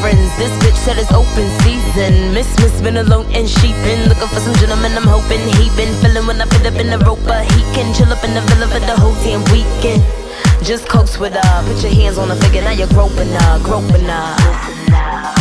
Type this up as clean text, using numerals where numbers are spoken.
friends. This bitch said it's open season. Miss been alone and she been looking for some gentlemen. I'm hoping he been feeling when I fit up in the rope, but he can chill up in the villa for the whole damn weekend. Just coast with her, put your hands on her figure, now you're groping her, groping her.